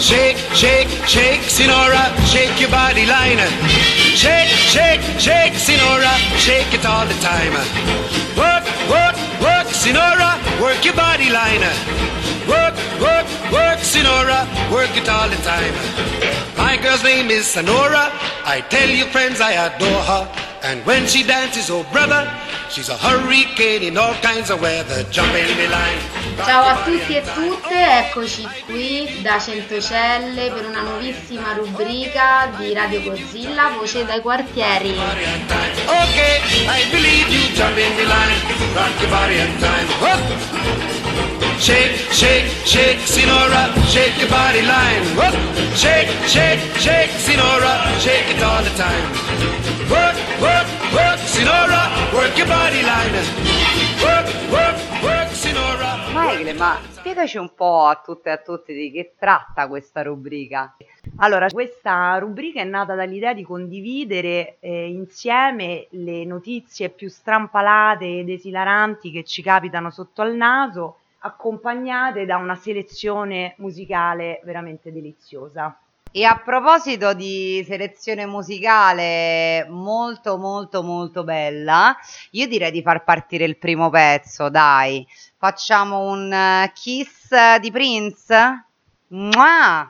Shake, shake, shake, Sinora, shake your body line. Shake, shake, shake, Sinora, shake it all the time. Work, work, work, Sinora, work your body line. Work, work, work, Sinora, work it all the time. My girl's name is Sonora. I tell you friends I adore her. And when she dances, oh brother, she's a hurricane in all kinds of weather. Jump in the line. Ciao a tutti e tutte, eccoci qui da Centocelle per una nuovissima rubrica di Radio Godzilla, Voce dai quartieri. Ok, I believe you, jump in the line, rock your body and time. Whoop. Shake, shake, shake, Sinora, shake your body line. Whoop. Shake, shake, shake, Sinora, shake it all the time. Work, work, work, Sinora, work your body line. Work, work, work, Sinora. Michael, ma spiegaci un po' a tutte e a tutti di che tratta questa rubrica. Allora, questa rubrica è nata dall'idea di condividere insieme le notizie più strampalate ed esilaranti che ci capitano sotto al naso, accompagnate da una selezione musicale veramente deliziosa. E a proposito di selezione musicale molto molto molto bella, io direi di far partire il primo pezzo, dai. Facciamo un Kiss di Prince? Mua!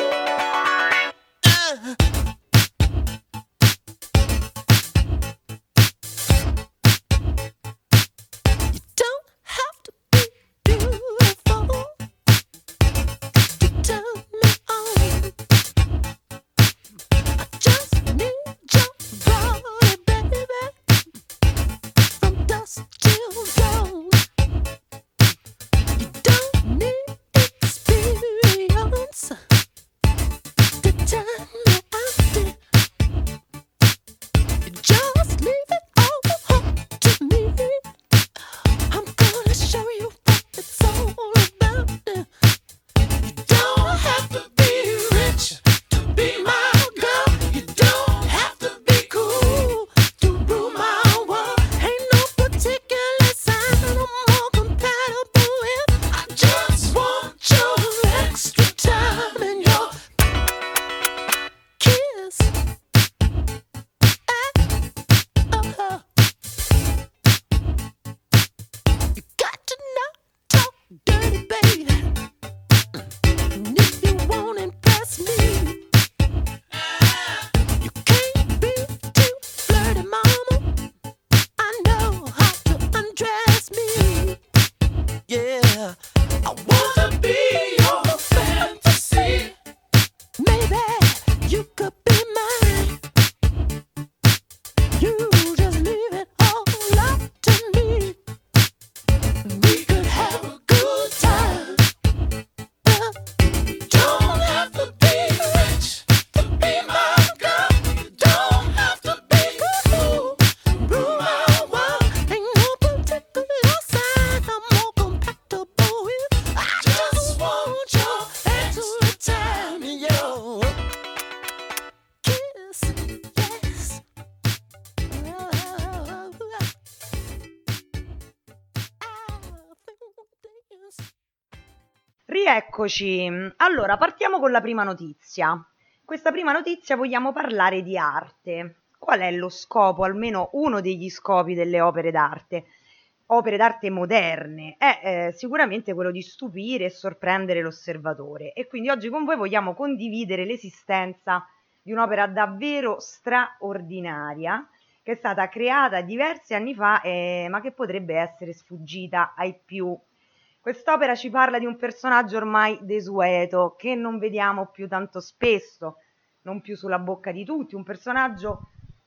Rieccoci, allora partiamo con la prima notizia. Questa prima notizia vogliamo parlare di arte. Qual è lo scopo, almeno uno degli scopi delle opere d'arte? Opere d'arte moderne è sicuramente quello di stupire e sorprendere l'osservatore, e quindi oggi con voi vogliamo condividere l'esistenza di un'opera davvero straordinaria che è stata creata diversi anni fa ma che potrebbe essere sfuggita ai più. Quest'opera ci parla di un personaggio ormai desueto, che non vediamo più tanto spesso, non più sulla bocca di tutti, un personaggio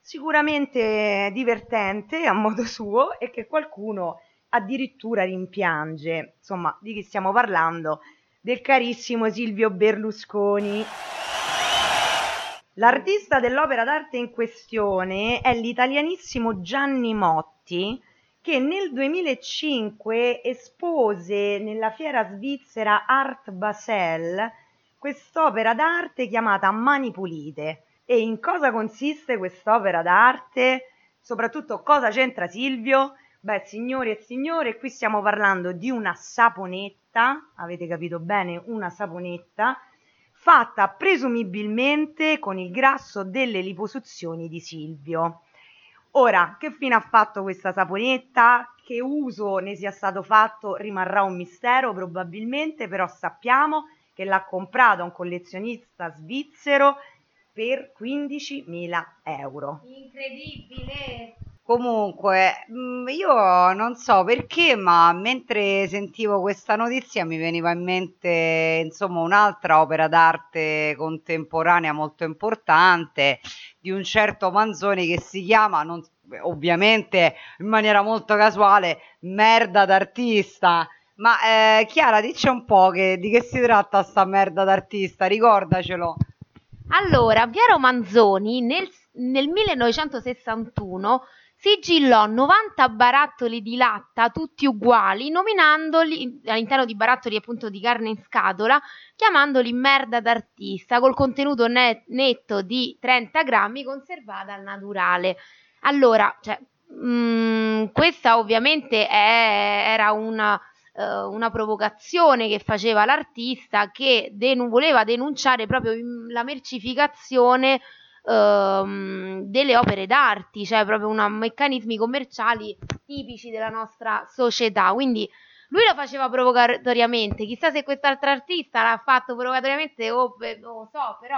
sicuramente divertente a modo suo e che qualcuno addirittura rimpiange. Insomma, di chi stiamo parlando? Del carissimo Silvio Berlusconi. L'artista dell'opera d'arte in questione è l'italianissimo Gianni Motti, che nel 2005 espose nella fiera svizzera Art Basel quest'opera d'arte chiamata Mani Pulite. E in cosa consiste quest'opera d'arte? Soprattutto cosa c'entra Silvio? Beh, signori e signore, qui stiamo parlando di una saponetta, avete capito bene, una saponetta, fatta presumibilmente con il grasso delle liposuzioni di Silvio. Ora, che fine ha fatto questa saponetta? Che uso ne sia stato fatto rimarrà un mistero probabilmente, però sappiamo che l'ha comprata un collezionista svizzero per 15.000 euro. Incredibile! Comunque, io non so perché, ma mentre sentivo questa notizia mi veniva in mente, insomma, un'altra opera d'arte contemporanea molto importante di un certo Manzoni che si chiama, ovviamente in maniera molto casuale, Merda d'artista. Ma Chiara, dici un po' di che si tratta sta merda d'artista, ricordacelo. Allora, Piero Manzoni nel 1961 sigillò 90 barattoli di latta tutti uguali, nominandoli all'interno di barattoli appunto di carne in scatola, chiamandoli merda d'artista, col contenuto netto di 30 grammi, conservata al naturale. Allora, questa ovviamente era una provocazione che faceva l'artista, che voleva denunciare proprio la mercificazione delle opere d'arte, cioè proprio meccanismi commerciali tipici della nostra società. Quindi lui lo faceva provocatoriamente, chissà se quest'altro artista l'ha fatto provocatoriamente o non so, però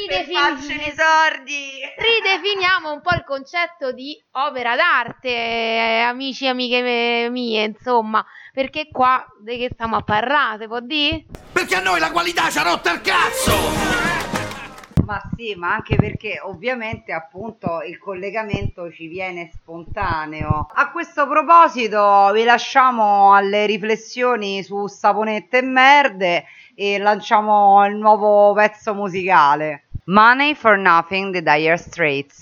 ridefiniamo un po' il concetto di opera d'arte, amici e amiche mie, insomma, perché qua di che stiamo a parlare, si può dire? Perché a noi la qualità ci ha rotto il cazzo! Ma sì, ma anche perché ovviamente appunto il collegamento ci viene spontaneo. A questo proposito vi lasciamo alle riflessioni su saponette e merde e lanciamo il nuovo pezzo musicale. Money for Nothing, The Dire Straits.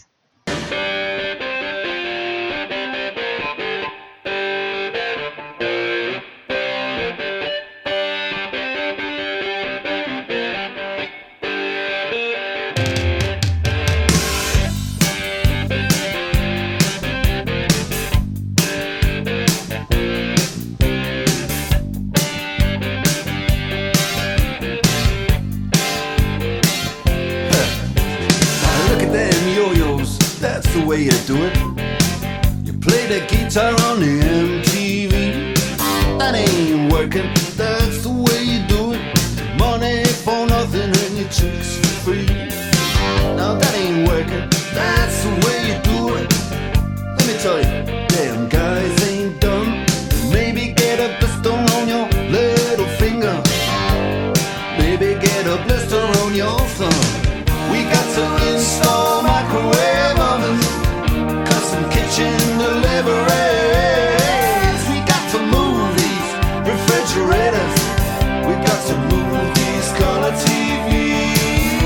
Way you do it. You play the guitar on the MTV. That ain't working. That's the way you do it. Money for nothing and your chicks for free. Now that ain't working. That's the way you do it. Let me tell you, damn guys ain't dumb. Maybe get a blister on your little finger. Maybe get a blister on your thumb. We got to install microwave ovens, kitchen deliveries. We got to move these refrigerators. We got to move these color TVs.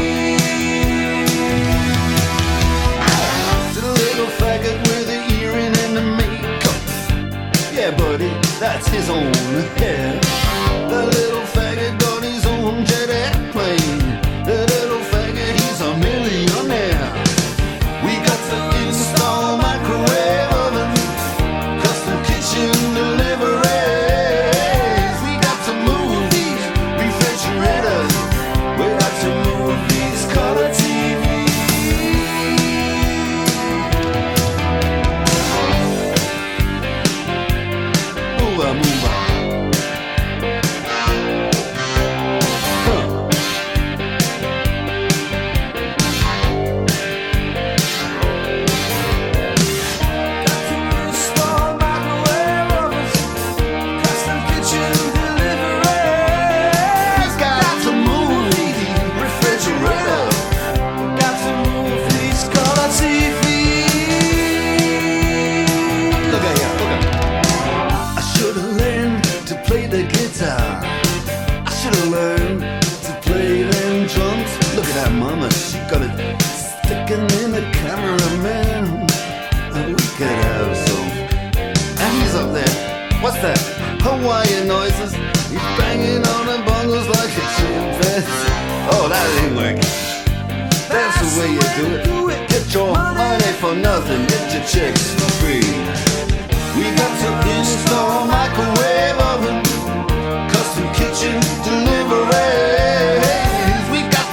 To the little faggot with the earring and the makeup. Yeah, buddy, that's his own hair. The little faggot got his own jet airplane. The little faggot, he's a millionaire. We got to install microwave oven, custom kitchen deliveries. We got to move these refrigerators. We got to move these color TVs. Move on, move on. What's that? Hawaiian noises. He's banging on the bongos like a chimpanzee. Oh, that ain't working. That's the way you do it. Get your money for nothing. Get your chicks for free. We got to install microwave oven, custom kitchen deliveries. We got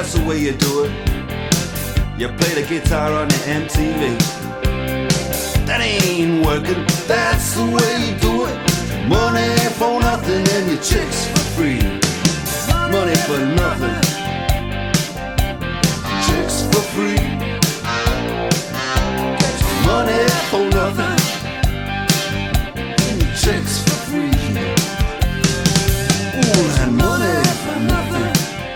that's the way you do it. You play the guitar on the MTV. That ain't working, that's the way you do it. Money for nothing and your chicks for free. Money for nothing, chicks for free. Money for nothing, and your chicks for free. Ooh, and money for nothing,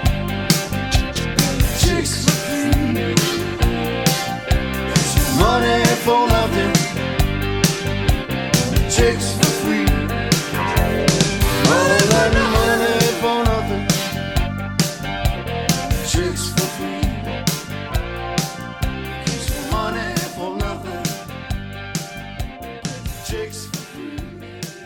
chicks for free. Money for nothing, chicks for free. All that money for nothing, chicks for free. Money for nothing, chicks for free.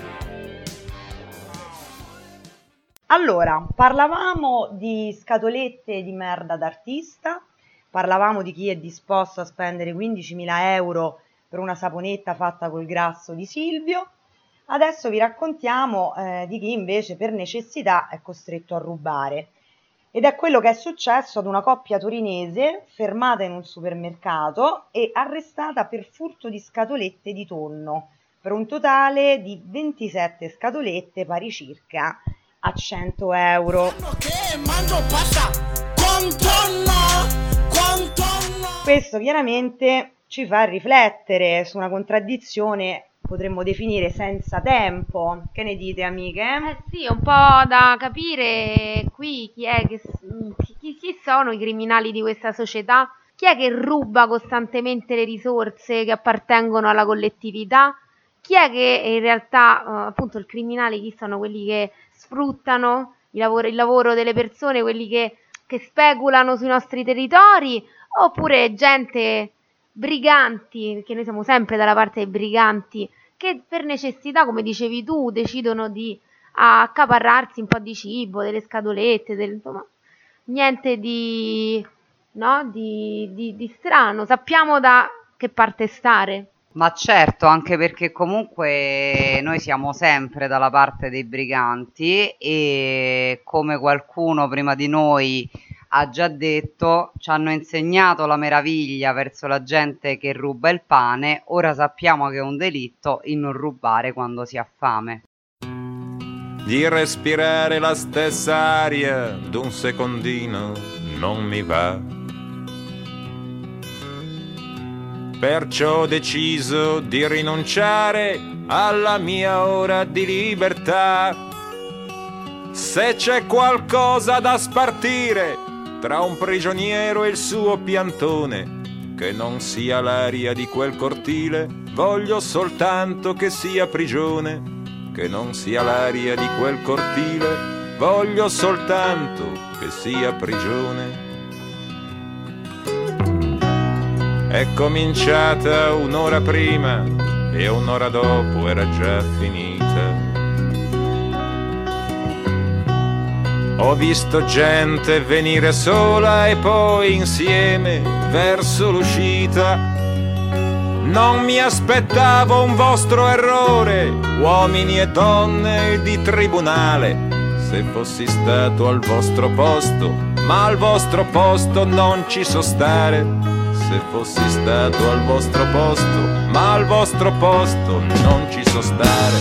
Allora, parlavamo di scatolette di merda d'artista, parlavamo di chi è disposto a spendere 15.000 euro per una saponetta fatta col grasso di Silvio. Adesso vi raccontiamo di chi invece per necessità è costretto a rubare. Ed è quello che è successo ad una coppia torinese fermata in un supermercato e arrestata per furto di scatolette di tonno, per un totale di 27 scatolette pari circa a 100 euro. Questo chiaramente ci fa riflettere su una contraddizione, potremmo definire senza tempo. Che ne dite, amiche? Sì, un po' da capire qui chi è chi sono i criminali di questa società, chi è che ruba costantemente le risorse che appartengono alla collettività, chi è che in realtà, appunto, il criminale, chi sono quelli che sfruttano il lavoro delle persone, quelli che speculano sui nostri territori, oppure gente briganti, perché noi siamo sempre dalla parte dei briganti, che per necessità, come dicevi tu, decidono di accaparrarsi un po' di cibo, delle scatolette, insomma, niente di strano. Sappiamo da che parte stare. Ma certo, anche perché comunque noi siamo sempre dalla parte dei briganti e, come qualcuno prima di noi ha già detto, ci hanno insegnato la meraviglia verso la gente che ruba il pane. Ora sappiamo che è un delitto il non rubare quando si ha fame. Di respirare la stessa aria d'un secondino non mi va. Perciò ho deciso di rinunciare alla mia ora di libertà. Se c'è qualcosa da spartire tra un prigioniero e il suo piantone, che non sia l'aria di quel cortile, voglio soltanto che sia prigione. Che non sia l'aria di quel cortile, voglio soltanto che sia prigione. È cominciata un'ora prima e un'ora dopo era già finita. Ho visto gente venire sola e poi insieme verso l'uscita. Non mi aspettavo un vostro errore, uomini e donne di tribunale. Se fossi stato al vostro posto, ma al vostro posto non ci so stare. Se fossi stato al vostro posto, ma al vostro posto non ci so stare.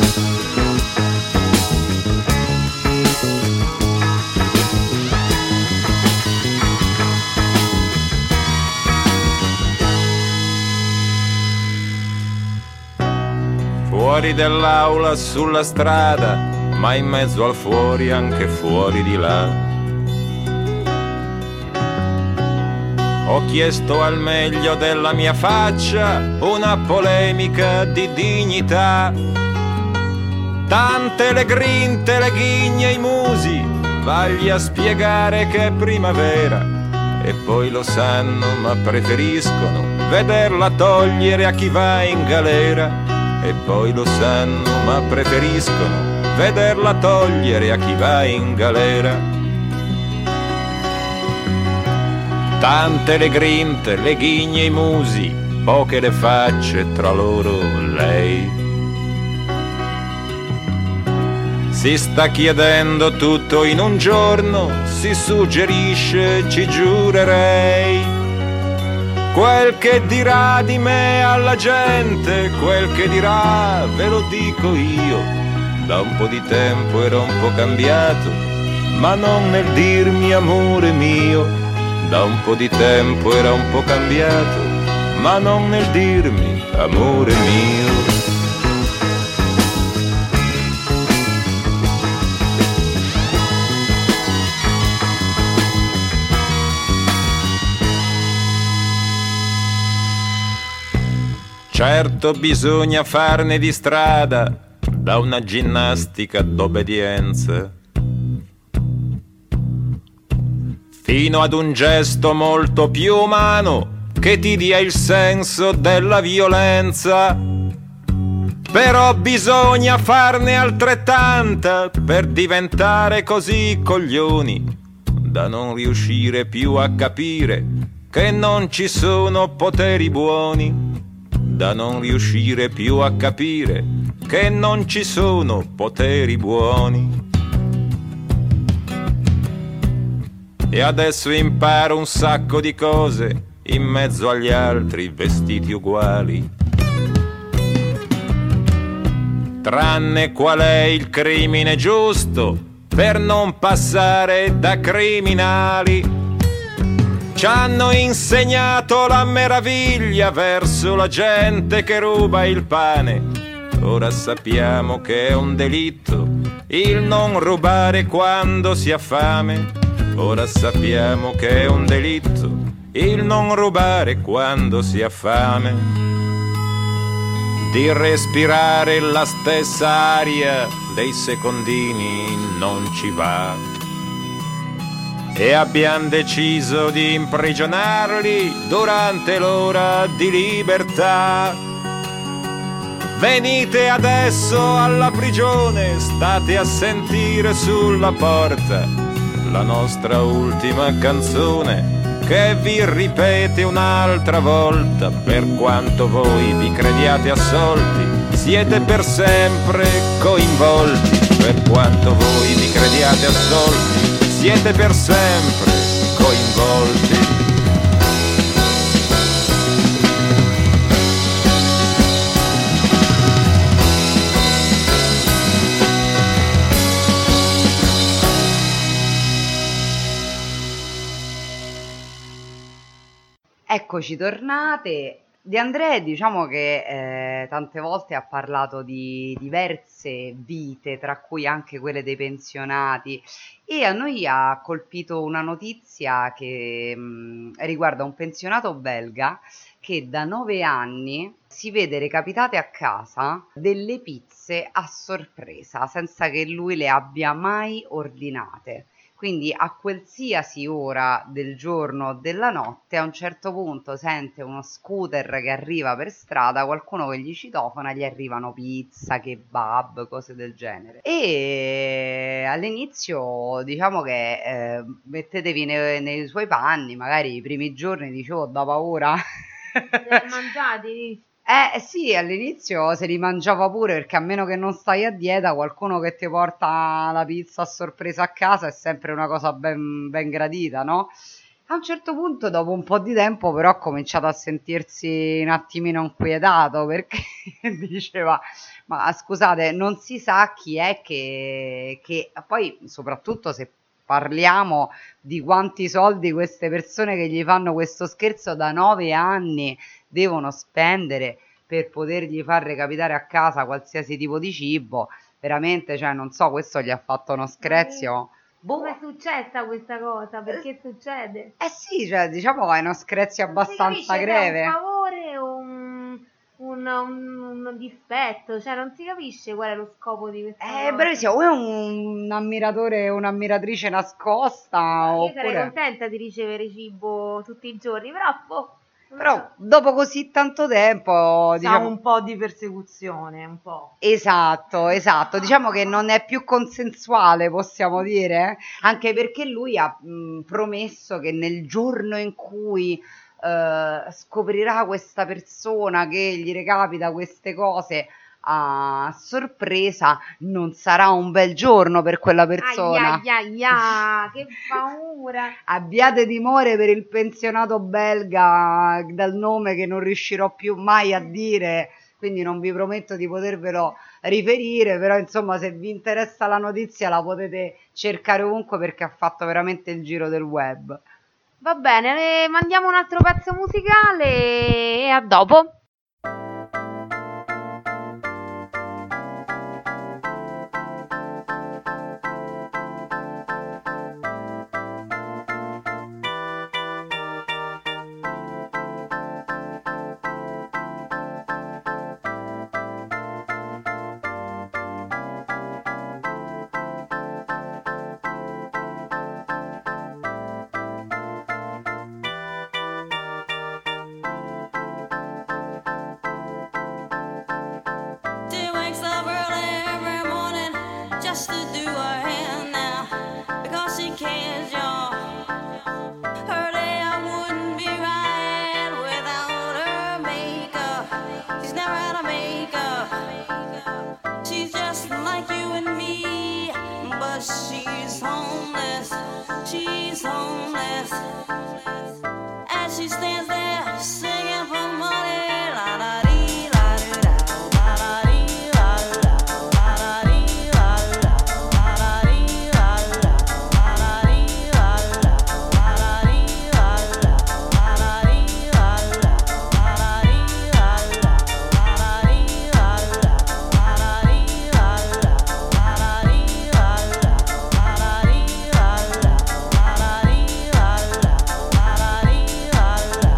Fuori dell'aula, sulla strada, ma in mezzo al fuori, anche fuori di là. Ho chiesto al meglio della mia faccia una polemica di dignità. Tante le grinte, le ghigne, i musi, vagli a spiegare che è primavera. E poi lo sanno ma preferiscono vederla togliere a chi va in galera. E poi lo sanno ma preferiscono vederla togliere a chi va in galera. Tante le grinte, le ghigne, i musi, poche le facce, tra loro lei. Si sta chiedendo tutto in un giorno, si suggerisce, ci giurerei. Quel che dirà di me alla gente, quel che dirà ve lo dico io. Da un po' di tempo ero un po' cambiato, ma non nel dirmi amore mio. Da un po' di tempo era un po' cambiato, ma non nel dirmi amore mio. Certo bisogna farne di strada, da una ginnastica d'obbedienza, fino ad un gesto molto più umano che ti dia il senso della violenza. Però bisogna farne altrettanta per diventare così coglioni da non riuscire più a capire che non ci sono poteri buoni. Da non riuscire più a capire che non ci sono poteri buoni. E adesso imparo un sacco di cose in mezzo agli altri vestiti uguali. Tranne qual è il crimine giusto per non passare da criminali. Ci hanno insegnato la meraviglia verso la gente che ruba il pane. Ora sappiamo che è un delitto il non rubare quando si ha fame. Ora sappiamo che è un delitto il non rubare quando si ha fame. Di respirare la stessa aria dei secondini non ci va. E abbiamo deciso di imprigionarli durante l'ora di libertà. Venite adesso alla prigione, state a sentire sulla porta la nostra ultima canzone che vi ripete un'altra volta. Per quanto voi vi crediate assolti, siete per sempre coinvolti. Per quanto voi vi crediate assolti, siete per sempre coinvolti. Eccoci tornate. De André, diciamo che tante volte ha parlato di diverse vite, tra cui anche quelle dei pensionati, e a noi ha colpito una notizia che riguarda un pensionato belga che da 9 anni si vede recapitate a casa delle pizze a sorpresa, senza che lui le abbia mai ordinate. Quindi a qualsiasi ora del giorno o della notte, a un certo punto sente uno scooter che arriva per strada, qualcuno che gli citofona, gli arrivano pizza, kebab, cose del genere. E all'inizio diciamo che mettetevi nei suoi panni, magari i primi giorni dicevo da paura. Li hai mangiati? Sì, all'inizio se li mangiava pure, perché a meno che non stai a dieta, qualcuno che ti porta la pizza a sorpresa a casa è sempre una cosa ben gradita, no? A un certo punto, dopo un po' di tempo, però ha cominciato a sentirsi un attimino inquietato, perché diceva, ma scusate, non si sa chi è che poi, soprattutto se parliamo di quanti soldi queste persone che gli fanno questo scherzo da 9 anni devono spendere per potergli far recapitare a casa qualsiasi tipo di cibo, veramente, cioè non so, questo gli ha fatto uno screzio. Come è successa questa cosa? Perché succede? Sì, cioè diciamo che è uno screzio abbastanza greve. È un favore o un dispetto, cioè non si capisce qual è lo scopo di questa cosa. Bravissimo, o è un ammiratore o un'ammiratrice nascosta, Io oppure... sarei contenta di ricevere cibo tutti i giorni, però Però dopo così tanto tempo, diciamo, un po' di persecuzione, un po'. esatto, diciamo che non è più consensuale, possiamo dire, anche perché lui ha promesso che nel giorno in cui scoprirà questa persona che gli recapita queste cose a sorpresa, non sarà un bel giorno per quella persona. Che paura. Abbiate timore per il pensionato belga dal nome che non riuscirò più mai a dire, quindi non vi prometto di potervelo riferire, però insomma se vi interessa la notizia la potete cercare ovunque perché ha fatto veramente il giro del web. Va bene, mandiamo un altro pezzo musicale e a dopo. She wakes up early every morning just to do her hair now because she cares, y'all. Her day I wouldn't be right without her makeup. She's never had a makeup. She's just like you and me, but she's homeless. She's homeless. As she stands there singing for money, la la dee la doo da, la la dee la doo da, la la dee la doo da, la la dee la doo da, la la dee la doo da, la la dee la doo da, la la dee la doo da, la la dee la doo da, la la dee la doo da, la la dee la doo da, la la dee la doo da, la la dee la doo da, la la dee la doo da, la la dee la doo da.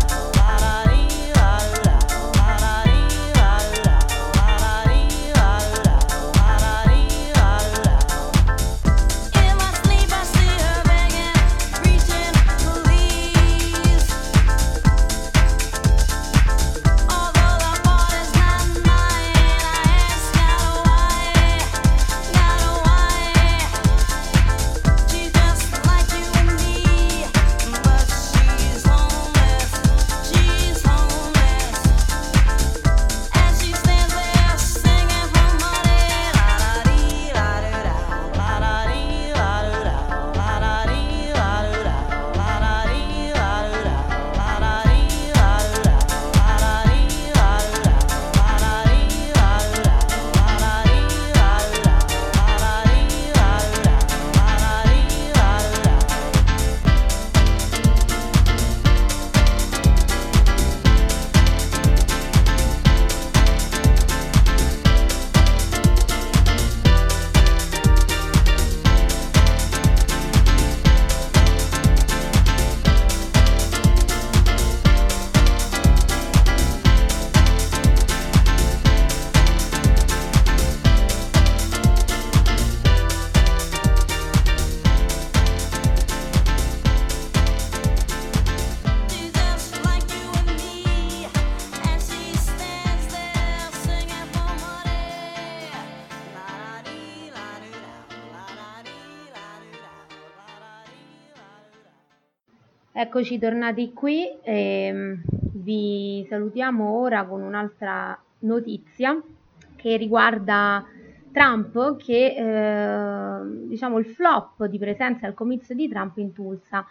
Eccoci tornati qui e vi salutiamo ora con un'altra notizia che riguarda Trump che diciamo il flop di presenza al comizio di Trump in Tulsa.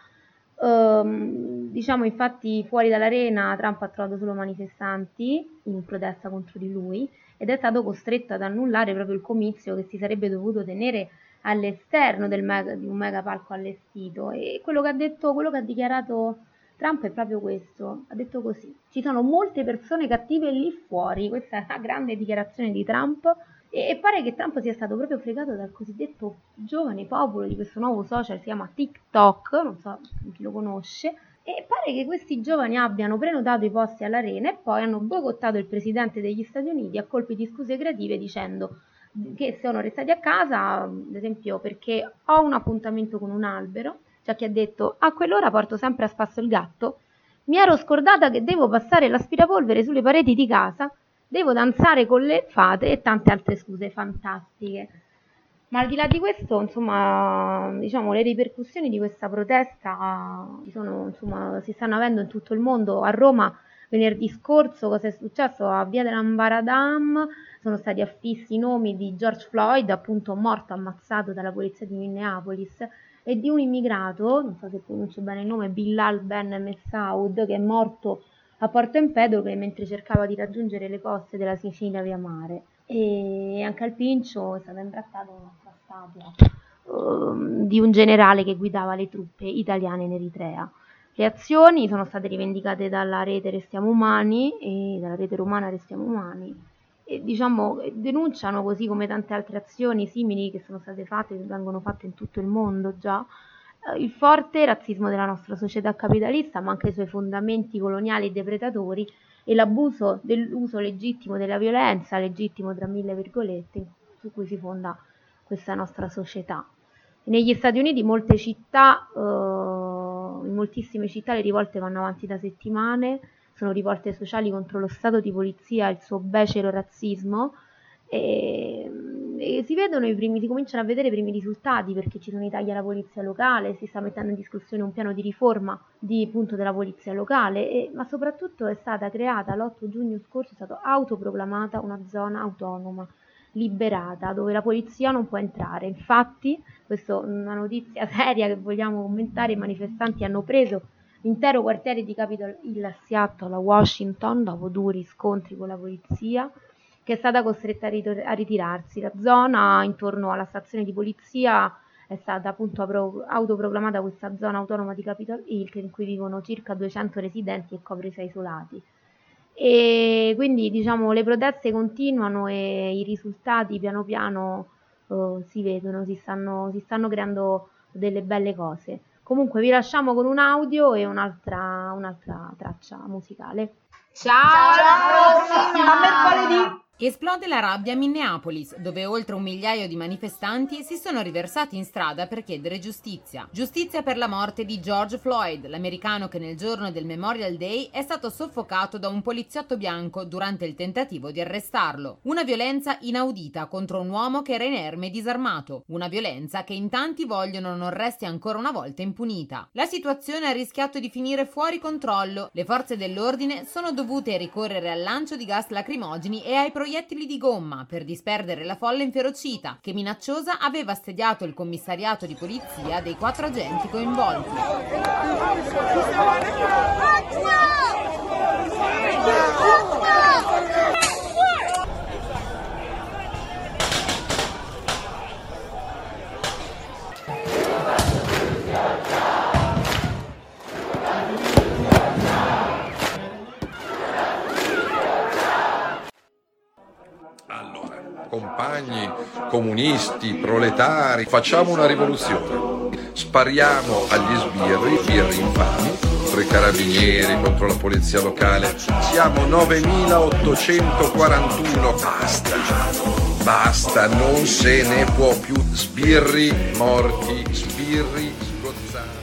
Diciamo infatti fuori dall'arena Trump ha trovato solo manifestanti in protesta contro di lui ed è stato costretto ad annullare proprio il comizio che si sarebbe dovuto tenere all'esterno di un mega palco allestito. E quello che ha dichiarato Trump è proprio questo, ha detto così: ci sono molte persone cattive lì fuori. Questa è la grande dichiarazione di Trump e pare che Trump sia stato proprio fregato dal cosiddetto giovane popolo di questo nuovo social, si chiama TikTok, non so chi lo conosce, e pare che questi giovani abbiano prenotato i posti all'arena e poi hanno boicottato il presidente degli Stati Uniti a colpi di scuse creative dicendo che sono restati a casa, ad esempio perché ho un appuntamento con un albero. C'è chi ha detto: a quell'ora porto sempre a spasso il gatto, mi ero scordata che devo passare l'aspirapolvere sulle pareti di casa, devo danzare con le fate e tante altre scuse fantastiche. Ma al di là di questo, insomma, diciamo, le ripercussioni di questa protesta si stanno avendo in tutto il mondo. A Roma Venerdì scorso cosa è successo? A Via dell'Ambaradam sono stati affissi i nomi di George Floyd, appunto morto ammazzato dalla polizia di Minneapolis, e di un immigrato, non so se pronuncio bene il nome, Bilal Ben Messaoud, che è morto a Porto Empedocle mentre cercava di raggiungere le coste della Sicilia via mare. E anche al Pincio è stata imbrattata un'altra statua di un generale che guidava le truppe italiane in Eritrea. Le azioni sono state rivendicate dalla rete Restiamo Umani e dalla rete romana Restiamo Umani e denunciano, così come tante altre azioni simili che sono state fatte, che vengono fatte in tutto il mondo già, il forte razzismo della nostra società capitalista, ma anche i suoi fondamenti coloniali e depredatori e l'abuso dell'uso legittimo della violenza, legittimo tra mille virgolette, su cui si fonda questa nostra società. Negli Stati Uniti in moltissime città le rivolte vanno avanti da settimane, sono rivolte sociali contro lo stato di polizia e il suo becero razzismo e si cominciano a vedere i primi risultati, perché ci sono i tagli alla polizia locale, si sta mettendo in discussione un piano di riforma della polizia locale, ma soprattutto è stata creata l'8 giugno scorso, è stata autoproclamata una zona autonoma liberata dove la polizia non può entrare. Infatti, questa è una notizia seria che vogliamo commentare, i manifestanti hanno preso l'intero quartiere di Capitol Hill a Seattle, a Washington, dopo duri scontri con la polizia, che è stata costretta a ritirarsi. La zona intorno alla stazione di polizia è stata appunto autoproclamata questa zona autonoma di Capitol Hill, in cui vivono circa 200 residenti e copre 6 isolati. E quindi le proteste continuano e i risultati piano piano si vedono, si stanno creando delle belle cose. Comunque vi lasciamo con un audio e un'altra traccia musicale. Ciao, a mercoledì! Esplode la rabbia a Minneapolis, dove oltre 1 migliaio di manifestanti si sono riversati in strada per chiedere giustizia. Giustizia per la morte di George Floyd, l'americano che nel giorno del Memorial Day è stato soffocato da un poliziotto bianco durante il tentativo di arrestarlo. Una violenza inaudita contro un uomo che era inerme e disarmato. Una violenza che in tanti vogliono non resti ancora una volta impunita. La situazione ha rischiato di finire fuori controllo. Le forze dell'ordine sono dovute ricorrere al lancio di gas lacrimogeni e ai proiettili di gomma per disperdere la folla inferocita che minacciosa aveva assediato il commissariato di polizia dei 4 agenti coinvolti. Compagni, comunisti, proletari, facciamo una rivoluzione. Spariamo agli sbirri infami, contro i carabinieri, contro la polizia locale. Siamo 9.841. Basta, non se ne può più. Sbirri morti, sbirri sgozzati.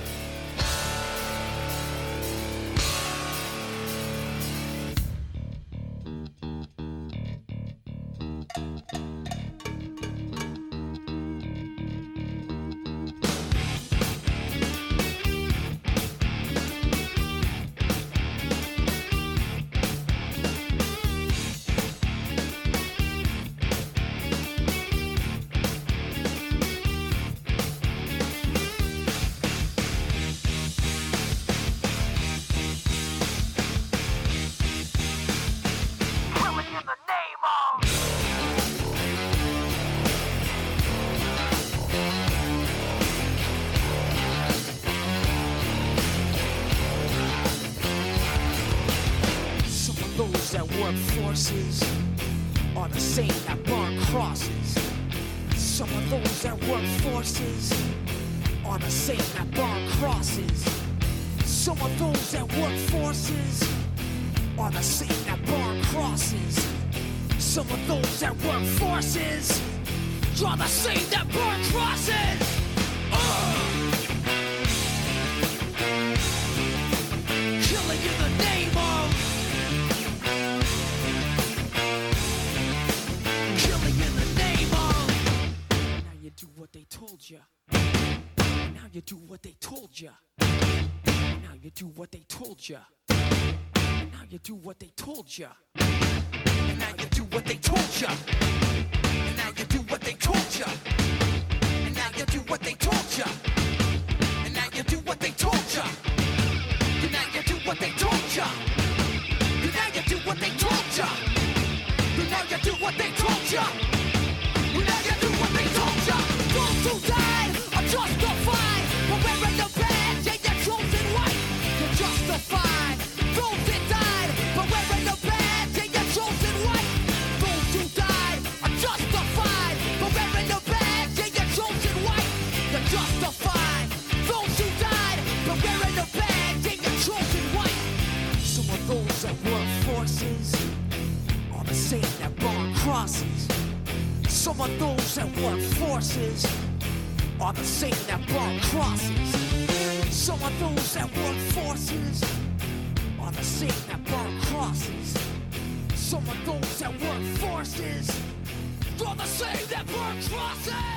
Forces are the same that burn crosses. Some of those that work forces are the same that burn crosses. Some of those that work forces are the same that burn crosses. Some of those that work forces are the same that burn crosses. Killing in the name of told ya. Now you do what they told ya. Now you do what they told ya. Now you do what they told ya. And now you do what they told ya. And now you do what they told ya. And now you do what they told ya. And now you do what they told ya. And now you do what they told ya. And now you do what they told ya. And now you do what they told ya. And now you do what they told ya. Those who died are justified for wearing the badge and your chosen white. You're justified. Those that died for wearing the badge and your chosen white. Those who died are justified for wearing the badge and your chosen white. You're justified. Those who died for wearing the badge and your chosen white. Some of those that work forces are the same that burn crosses. Some of those that work forces are the same that burn crosses. Some of those that work forces are the same that burn crosses. Some of those that work forces are the same that burn crosses.